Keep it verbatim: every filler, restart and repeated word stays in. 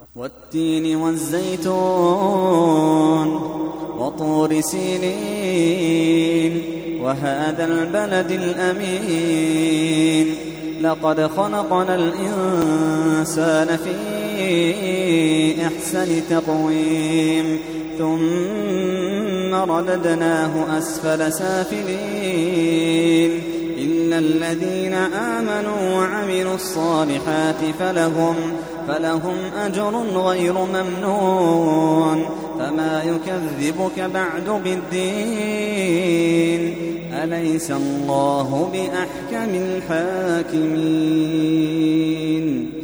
والتين والزيتون وطور سينين وهذا البلد الأمين لقد خلقنا الإنسان في أحسن تقويم ثم رددناه أسفل سافلين إلا الذين آمنوا وعملوا الصالحات فلهم, فلهم أجر غير ممنون فما يكذبك بعد بالدين أليس الله بأحكم الحاكمين.